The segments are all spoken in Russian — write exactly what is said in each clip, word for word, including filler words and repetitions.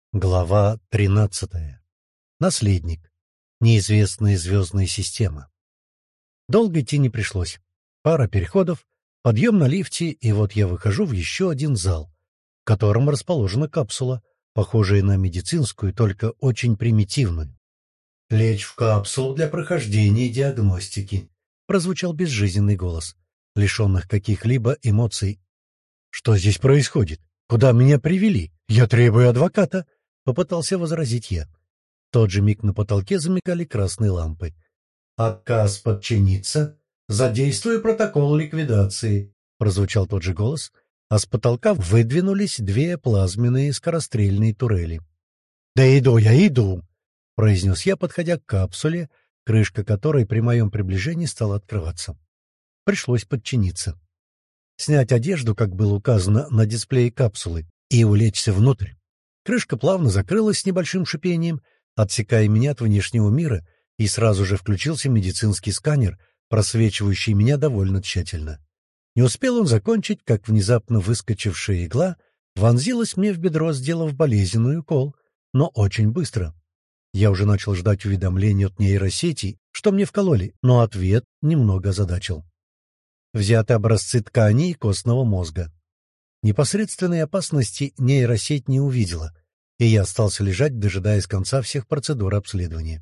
Глава тринадцатая. Наследник. Неизвестная звездная система. Долго идти не пришлось. Пара переходов, подъем на лифте, и вот я выхожу в еще один зал, в котором расположена капсула, похожая на медицинскую, только очень примитивную. «Лечь в капсулу для прохождения диагностики», — прозвучал безжизненный голос, лишенных каких-либо эмоций. «Что здесь происходит? Куда меня привели? Я требую адвоката!» — попытался возразить я. В тот же миг на потолке замигали красные лампы. «Отказ подчиниться. Задействуя протокол ликвидации», — прозвучал тот же голос, а с потолка выдвинулись две плазменные скорострельные турели. «Да иду я, иду!» — произнес я, подходя к капсуле, крышка которой при моем приближении стала открываться. Пришлось подчиниться. Снять одежду, как было указано на дисплее капсулы, и улечься внутрь. Крышка плавно закрылась с небольшим шипением, отсекая меня от внешнего мира, и сразу же включился медицинский сканер, просвечивающий меня довольно тщательно. Не успел он закончить, как внезапно выскочившая игла вонзилась мне в бедро, сделав болезненный укол, но очень быстро. Я уже начал ждать уведомления от нейросети, что мне вкололи, но ответ немного озадачил. Взяты образцы тканей и костного мозга. Непосредственной опасности нейросеть не увидела, и я остался лежать, дожидаясь конца всех процедур обследования.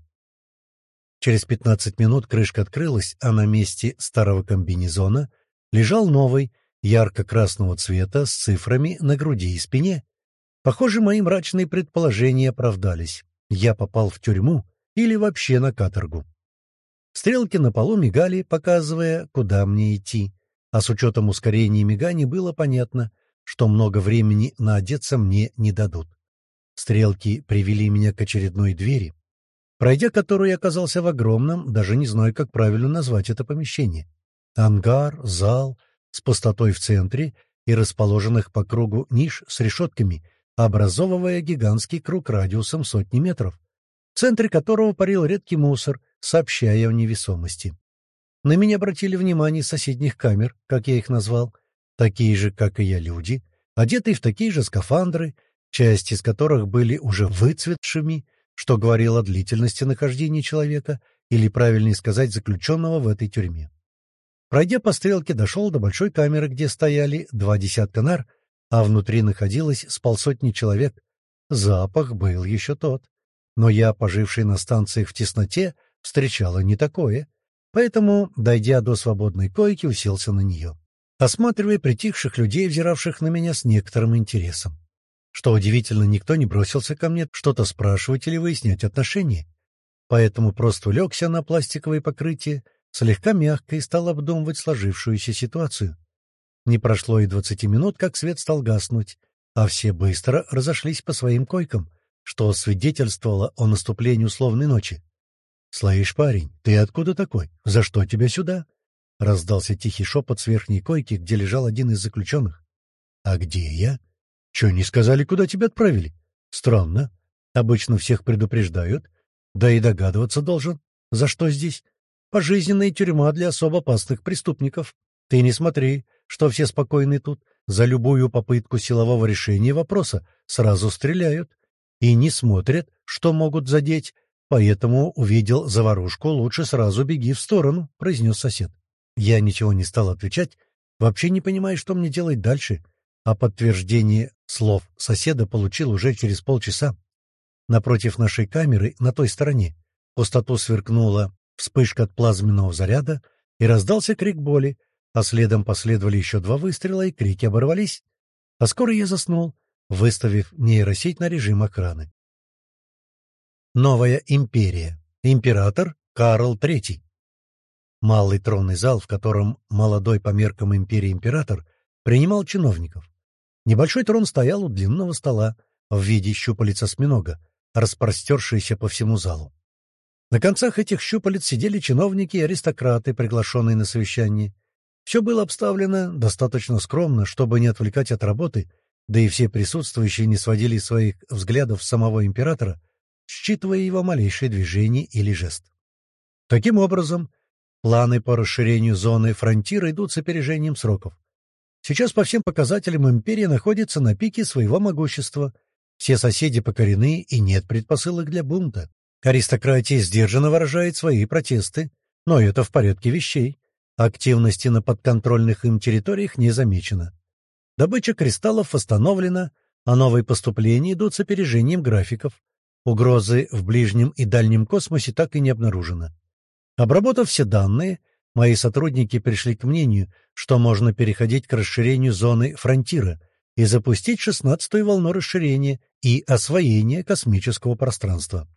Через пятнадцать минут крышка открылась, а на месте старого комбинезона лежал новый, ярко-красного цвета, с цифрами на груди и спине. Похоже, мои мрачные предположения оправдались. Я попал в тюрьму или вообще на каторгу. Стрелки на полу мигали, показывая, куда мне идти, а с учетом ускорения миганий было понятно, что много времени наодеться мне не дадут. Стрелки привели меня к очередной двери, пройдя которую я оказался в огромном, даже не знаю, как правильно назвать это помещение. Ангар, зал, с пустотой в центре и расположенных по кругу ниш с решетками, образовывая гигантский круг радиусом сотни метров, в центре которого парил редкий мусор, сообщая о невесомости. На меня обратили внимание из соседних камер, как я их назвал, такие же, как и я, люди, одетые в такие же скафандры, части из которых были уже выцветшими, что говорило о длительности нахождения человека, или, правильнее сказать, заключенного в этой тюрьме. Пройдя по стрелке, дошел до большой камеры, где стояли два десятка нар, а внутри находилось с полсотни человек. Запах был еще тот. Но я, поживший на станциях в тесноте, встречала не такое, поэтому, дойдя до свободной койки, уселся на нее, осматривая притихших людей, взиравших на меня с некоторым интересом. Что удивительно, никто не бросился ко мне что-то спрашивать или выяснять отношения, поэтому просто улегся на пластиковое покрытие, слегка мягко, и стал обдумывать сложившуюся ситуацию. Не прошло и двадцати минут, как свет стал гаснуть, а все быстро разошлись по своим койкам, что свидетельствовало о наступлении условной ночи. «Слышь, парень, ты откуда такой? За что тебя сюда?» — раздался тихий шепот с верхней койки, где лежал один из заключенных. «А где я? Че, не сказали, куда тебя отправили? Странно. Обычно всех предупреждают. Да и догадываться должен. За что здесь? Пожизненная тюрьма для особо опасных преступников. Ты не смотри, что все спокойны тут. За любую попытку силового решения вопроса сразу стреляют. И не смотрят, что могут задеть. Поэтому увидел заварушку, лучше сразу беги в сторону», — произнес сосед. Я ничего не стал отвечать, вообще не понимая, что мне делать дальше, а подтверждение слов соседа получил уже через полчаса. Напротив нашей камеры, на той стороне, в пустоту сверкнула вспышка от плазменного заряда, и раздался крик боли, а следом последовали еще два выстрела, и крики оборвались. А скоро я заснул, выставив нейросеть на режим охраны. Новая империя. Император Карл Третий. Малый тронный зал, в котором молодой по меркам империи император принимал чиновников. Небольшой трон стоял у длинного стола в виде щупалец осьминога, распростершийся по всему залу. На концах этих щупалец сидели чиновники и аристократы, приглашенные на совещание. Все было обставлено достаточно скромно, чтобы не отвлекать от работы, да и все присутствующие не сводили своих взглядов с самого императора, считывая его малейшее движение или жест. Таким образом, планы по расширению зоны фронтира идут с опережением сроков. Сейчас по всем показателям империя находится на пике своего могущества, Все соседи покорены, и нет предпосылок для бунта. Аристократия сдержанно выражает свои протесты, но это в порядке вещей. Активности на подконтрольных им территориях не замечено. Добыча кристаллов восстановлена, а новые поступления идут с опережением графиков. Угрозы в ближнем и дальнем космосе так и не обнаружено. Обработав все данные, мои сотрудники пришли к мнению, что можно переходить к расширению зоны фронтира и запустить шестнадцатую волну расширения и освоения космического пространства.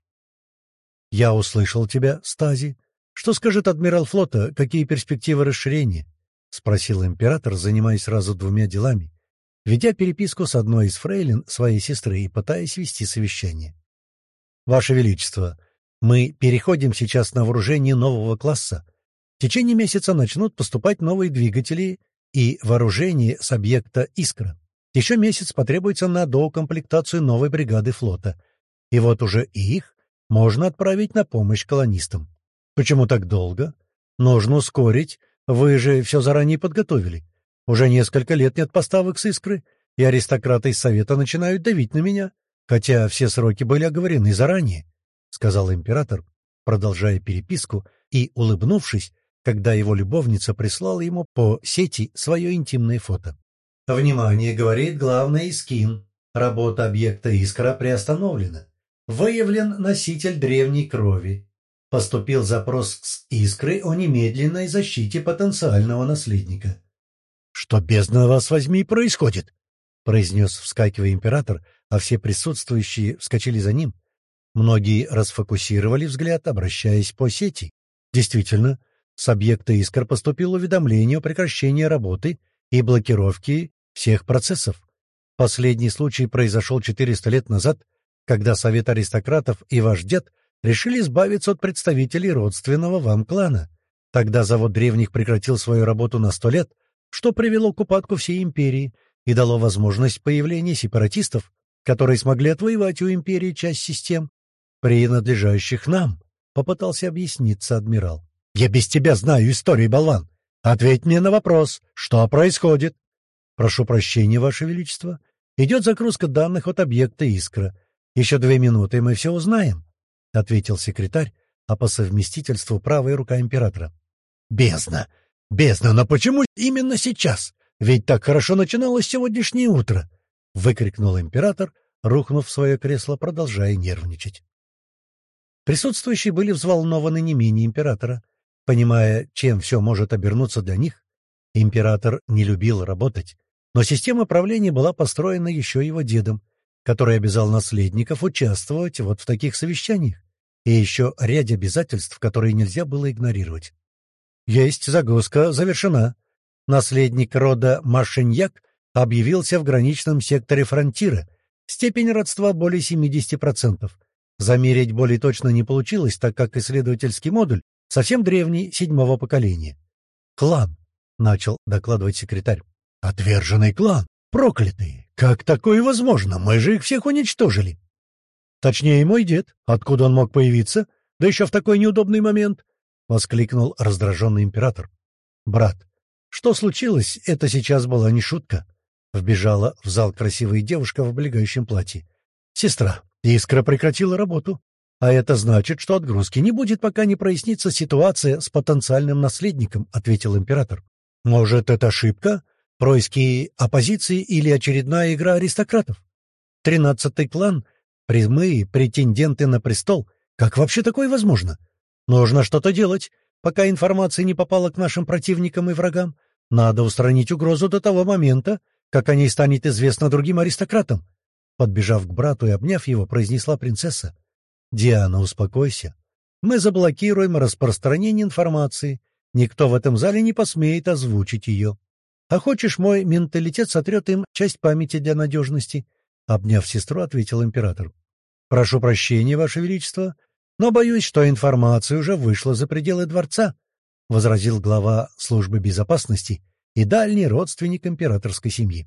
«Я услышал тебя, Стази. Что скажет адмирал флота, какие перспективы расширения?» — спросил император, занимаясь сразу двумя делами, ведя переписку с одной из фрейлин своей сестры и пытаясь вести совещание. «Ваше Величество, мы переходим сейчас на вооружение нового класса. В течение месяца начнут поступать новые двигатели и вооружение с объекта «Искра». Еще месяц потребуется на доукомплектацию новой бригады флота. И вот уже и их можно отправить на помощь колонистам. Почему так долго? Нужно ускорить. Вы же все заранее подготовили. Уже несколько лет нет поставок с «Искры», и аристократы из Совета начинают давить на меня, хотя все сроки были оговорены заранее, — сказал император, продолжая переписку и улыбнувшись, когда его любовница прислала ему по сети свое интимное фото. «Внимание, — говорит главный Искин. Работа объекта «Искра» приостановлена. Выявлен носитель древней крови. Поступил запрос с «Искры» о немедленной защите потенциального наследника». «Что, бездна вас возьми, происходит?» — произнес, вскакивая император, а все присутствующие вскочили за ним. Многие расфокусировали взгляд, обращаясь по сети. Действительно, с объекта «Искр» поступило уведомление о прекращении работы и блокировке всех процессов. Последний случай произошел четыреста лет назад, когда Совет аристократов и ваш дед решили избавиться от представителей родственного вам клана. Тогда завод древних прекратил свою работу на сто лет, что привело к упадку всей империи и дало возможность появления сепаратистов, которые смогли отвоевать у империи часть систем, принадлежащих нам, — попытался объясниться адмирал. — Я без тебя знаю историю, болван. Ответь мне на вопрос, что происходит? — Прошу прощения, Ваше Величество. Идет загрузка данных от объекта «Искра». Еще две минуты, и мы все узнаем, — ответил секретарь, а по совместительству правая рука императора. — Бездна! Бездна! Но почему именно сейчас? Ведь так хорошо начиналось сегодняшнее утро! — выкрикнул император, рухнув в свое кресло, продолжая нервничать. Присутствующие были взволнованы не менее императора. Понимая, чем все может обернуться для них, император не любил работать, но система правления была построена еще его дедом, который обязал наследников участвовать вот в таких совещаниях, и еще ряд обязательств, которые нельзя было игнорировать. Есть загрузка завершена. Наследник рода Машиньяк объявился в граничном секторе фронтира. Степень родства более семидесяти процентов. Замерить более точно не получилось, так как исследовательский модуль совсем древний, седьмого поколения. «Клан», — начал докладывать секретарь. «Отверженный клан! Проклятые! Как такое возможно? Мы же их всех уничтожили!» «Точнее, мой дед. Откуда он мог появиться? Да еще в такой неудобный момент!» — воскликнул раздраженный император. «Брат, что случилось? Это сейчас была не шутка». Вбежала в зал красивая девушка в облегающем платье. «Сестра, «Искра» прекратила работу. А это значит, что отгрузки не будет, пока не прояснится ситуация с потенциальным наследником», — ответил император. «Может, это ошибка? Происки оппозиции или очередная игра аристократов? Тринадцатый клан — прямые претенденты на престол. Как вообще такое возможно? Нужно что-то делать, пока информация не попала к нашим противникам и врагам. Надо устранить угрозу до того момента, как о ней станет известно другим аристократам». Подбежав к брату и обняв его, произнесла принцесса. «Диана, успокойся. Мы заблокируем распространение информации. Никто в этом зале не посмеет озвучить ее. А хочешь, мой менталитет сотрет им часть памяти для надежности?» Обняв сестру, ответил император. «Прошу прощения, Ваше Величество, но боюсь, что информация уже вышла за пределы дворца», — возразил глава службы безопасности и дальний родственник императорской семьи.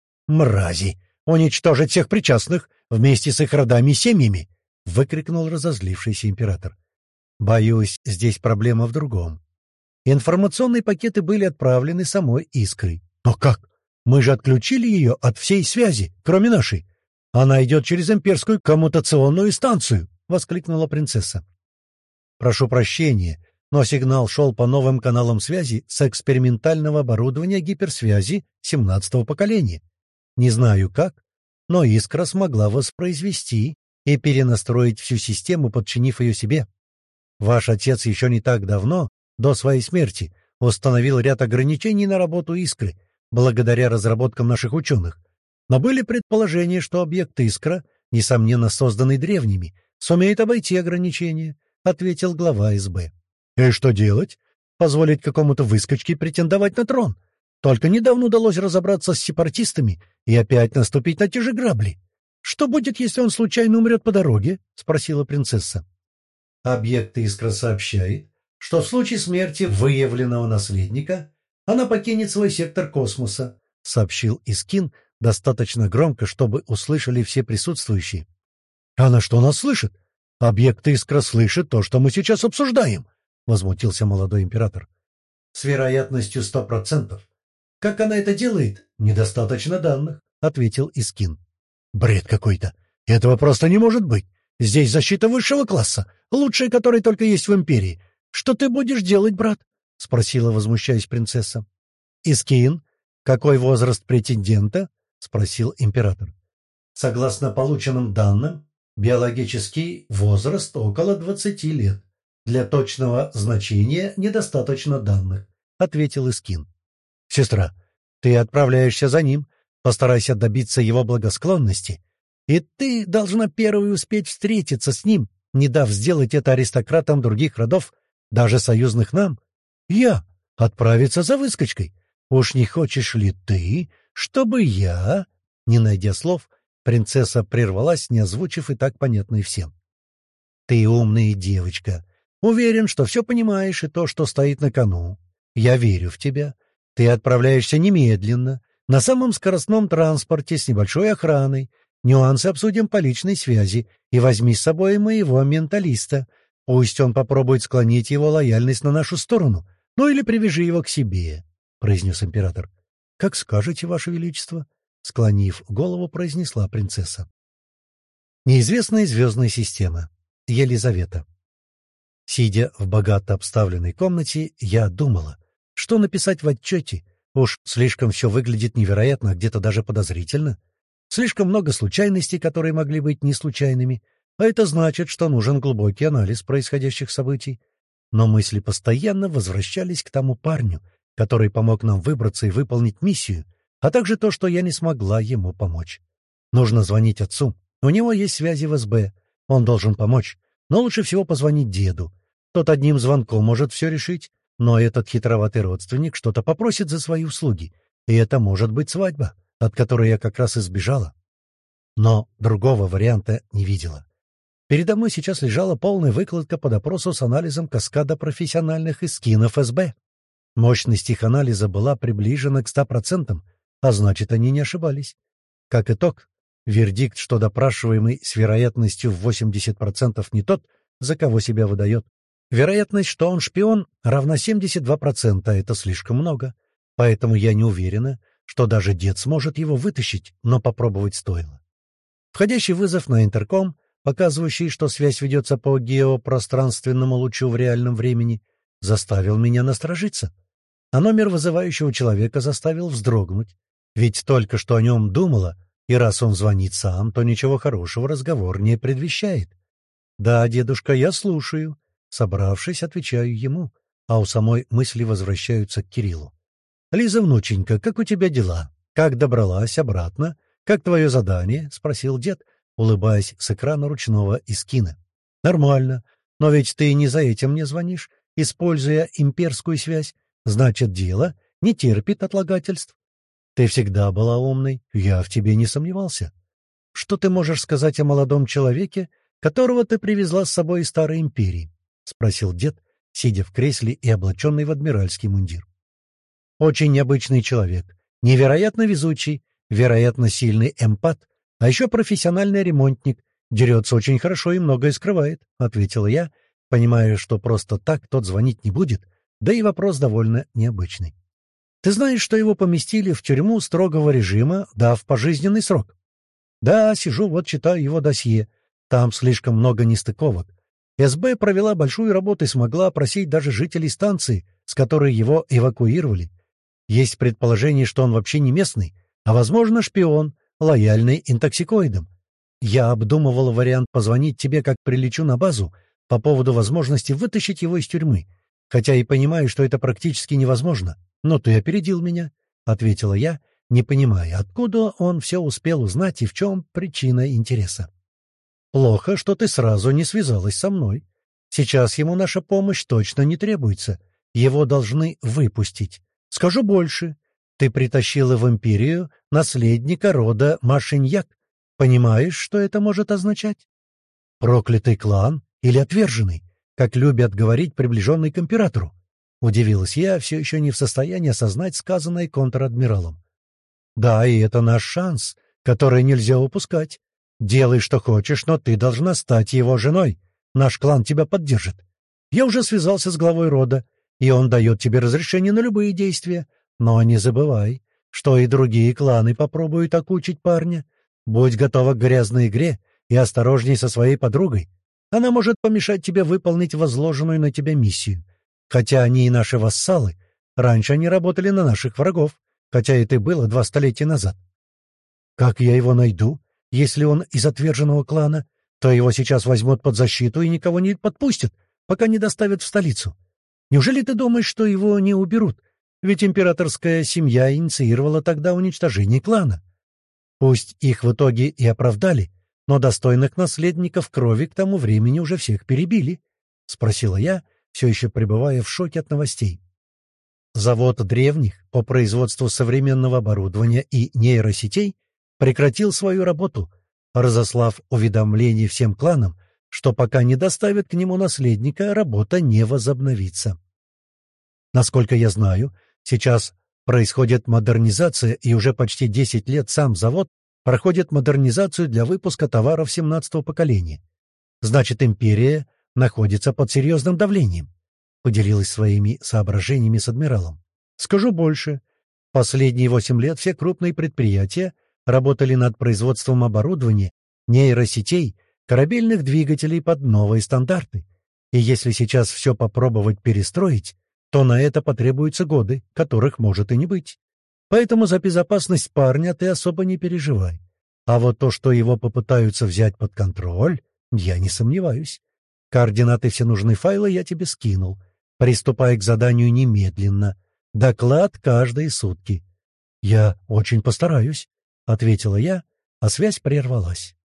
«Мрази! Уничтожить всех причастных вместе с их родами и семьями!» — выкрикнул разозлившийся император. «Боюсь, здесь проблема в другом. Информационные пакеты были отправлены самой «Искрой». Но как? Мы же отключили ее от всей связи, кроме нашей. Она идет через имперскую коммутационную станцию!» — воскликнула принцесса. «Прошу прощения, но сигнал шел по новым каналам связи с экспериментального оборудования гиперсвязи семнадцатого поколения. Не знаю как, но искра смогла воспроизвести и перенастроить всю систему, подчинив ее себе. Ваш отец еще не так давно, до своей смерти, установил ряд ограничений на работу искры, благодаря разработкам наших ученых. Но были предположения, что объект искра, несомненно созданный древними, сумеет обойти ограничения», — ответил глава СБ. «И что делать? Позволить какому-то выскочке претендовать на трон? Только недавно удалось разобраться с сепаратистами и опять наступить на те же грабли. Что будет, если он случайно умрет по дороге?» — спросила принцесса. Объект искра сообщает, что в случае смерти выявленного наследника она покинет свой сектор космоса, — сообщил Искин достаточно громко, чтобы услышали все присутствующие. — Она что, нас слышит? Объект искра слышит то, что мы сейчас обсуждаем, — возмутился молодой император. — С вероятностью сто процентов. Как она это делает? Недостаточно данных, — ответил Искин. — Бред какой-то. Этого просто не может быть. Здесь защита высшего класса, лучшая, которая только есть в империи. Что ты будешь делать, брат? — спросила, возмущаясь принцесса. — Искин, какой возраст претендента? — спросил император. — Согласно полученным данным, биологический возраст около двадцати лет. Для точного значения недостаточно данных, — ответил Искин. — Сестра, ты отправляешься за ним, постарайся добиться его благосклонности, и ты должна первой успеть встретиться с ним, не дав сделать это аристократам других родов, даже союзных нам. Я отправиться за выскочкой. Уж не хочешь ли ты, чтобы я...» Не найдя слов, принцесса прервалась, не озвучив и так понятное всем. «Ты умная девочка. Уверен, что все понимаешь и то, что стоит на кону. Я верю в тебя. Ты отправляешься немедленно, на самом скоростном транспорте с небольшой охраной. Нюансы обсудим по личной связи, и возьми с собой моего менталиста. Пусть он попробует склонить его лояльность на нашу сторону, ну или привяжи его к себе», — произнес император. — Как скажете, ваше величество, — склонив голову, произнесла принцесса. Неизвестная звездная система. Елизавета. Сидя в богато обставленной комнате, я думала, что написать в отчете. Уж слишком все выглядит невероятно, а где-то даже подозрительно. Слишком много случайностей, которые могли быть не случайными, а это значит, что нужен глубокий анализ происходящих событий. Но мысли постоянно возвращались к тому парню, который помог нам выбраться и выполнить миссию, а также то, что я не смогла ему помочь. Нужно звонить отцу. У него есть связи в СБ. Он должен помочь. Но лучше всего позвонить деду. Тот одним звонком может все решить, но этот хитроватый родственник что-то попросит за свои услуги, и это может быть свадьба, от которой я как раз избежала. Но другого варианта не видела. Передо мной сейчас лежала полная выкладка по допросу с анализом каскада профессиональных эскинов СБ. Мощность их анализа была приближена к ста процентам, а значит, они не ошибались. Как итог, вердикт, что допрашиваемый с вероятностью в восемьдесят процентов не тот, за кого себя выдает. Вероятность, что он шпион, равна семьдесят два процента, это слишком много. Поэтому я не уверена, что даже дед сможет его вытащить, но попробовать стоило. Входящий вызов на интерком, показывающий, что связь ведется по геопространственному лучу в реальном времени, заставил меня насторожиться. А номер вызывающего человека заставил вздрогнуть. Ведь только что о нем думала, и раз он звонит сам, то ничего хорошего разговор не предвещает. «Да, дедушка, я слушаю». Собравшись, отвечаю ему, а у самой мысли возвращаются к Кириллу. «Лиза, внученька, как у тебя дела? Как добралась обратно? Как твое задание?» — спросил дед, улыбаясь с экрана ручного Искина. «Нормально. Но ведь ты не за этим мне звонишь, используя имперскую связь. Значит, дело не терпит отлагательств. Ты всегда была умной, я в тебе не сомневался. Что ты можешь сказать о молодом человеке, которого ты привезла с собой из Старой Империи?» — спросил дед, сидя в кресле и облаченный в адмиральский мундир. «Очень необычный человек, невероятно везучий, вероятно, сильный эмпат, а еще профессиональный ремонтник, дерется очень хорошо и многое скрывает», — ответила я, понимая, что просто так тот звонить не будет, да и вопрос довольно необычный. «Ты знаешь, что его поместили в тюрьму строгого режима, дав пожизненный срок?» Да, сижу, вот читаю его досье. Там слишком много нестыковок. СБ провела большую работу и смогла опросить даже жителей станции, с которой его эвакуировали. Есть предположение, что он вообще не местный, а, возможно, шпион, лояльный интоксикоидам. Я обдумывал вариант позвонить тебе, как прилечу на базу, по поводу возможности вытащить его из тюрьмы. Хотя и понимаю, что это практически невозможно. Но ты опередил меня, — ответила я, не понимая, откуда он все успел узнать и в чем причина интереса. Плохо, что ты сразу не связалась со мной. Сейчас ему наша помощь точно не требуется. Его должны выпустить. Скажу больше. Ты притащила в Империю наследника рода Машиньяк. Понимаешь, что это может означать? Проклятый клан или отверженный, как любят говорить приближенный к императору? Удивилась я, все еще не в состоянии осознать сказанное контр-адмиралом. Да, и это наш шанс, который нельзя упускать. Делай, что хочешь, но ты должна стать его женой. Наш клан тебя поддержит. Я уже связался с главой рода, и он дает тебе разрешение на любые действия. Но не забывай, что и другие кланы попробуют окучить парня. Будь готова к грязной игре и осторожней со своей подругой. Она может помешать тебе выполнить возложенную на тебя миссию. Хотя они и наши вассалы, раньше они работали на наших врагов, хотя это было два столетия назад. Как я его найду? Если он из отверженного клана, то его сейчас возьмут под защиту и никого не подпустят, пока не доставят в столицу. Неужели ты думаешь, что его не уберут? Ведь императорская семья инициировала тогда уничтожение клана. Пусть их в итоге и оправдали, но достойных наследников крови к тому времени уже всех перебили, — спросила я, все еще пребывая в шоке от новостей. Завод древних по производству современного оборудования и нейросетей прекратил свою работу, разослав уведомление всем кланам, что пока не доставят к нему наследника, работа не возобновится. Насколько я знаю, сейчас происходит модернизация, и уже почти десять лет сам завод проходит модернизацию для выпуска товаров семнадцатого поколения. Значит, империя находится под серьезным давлением, — поделилась своими соображениями с адмиралом. Скажу больше. Последние восемь лет все крупные предприятия работали над производством оборудования, нейросетей, корабельных двигателей под новые стандарты. И если сейчас все попробовать перестроить, то на это потребуются годы, которых может и не быть. Поэтому за безопасность парня ты особо не переживай. А вот то, что его попытаются взять под контроль, я не сомневаюсь. Координаты все нужные файлы я тебе скинул. Приступай к заданию немедленно. Доклад каждые сутки. — Я очень постараюсь, — ответила я, а связь прервалась.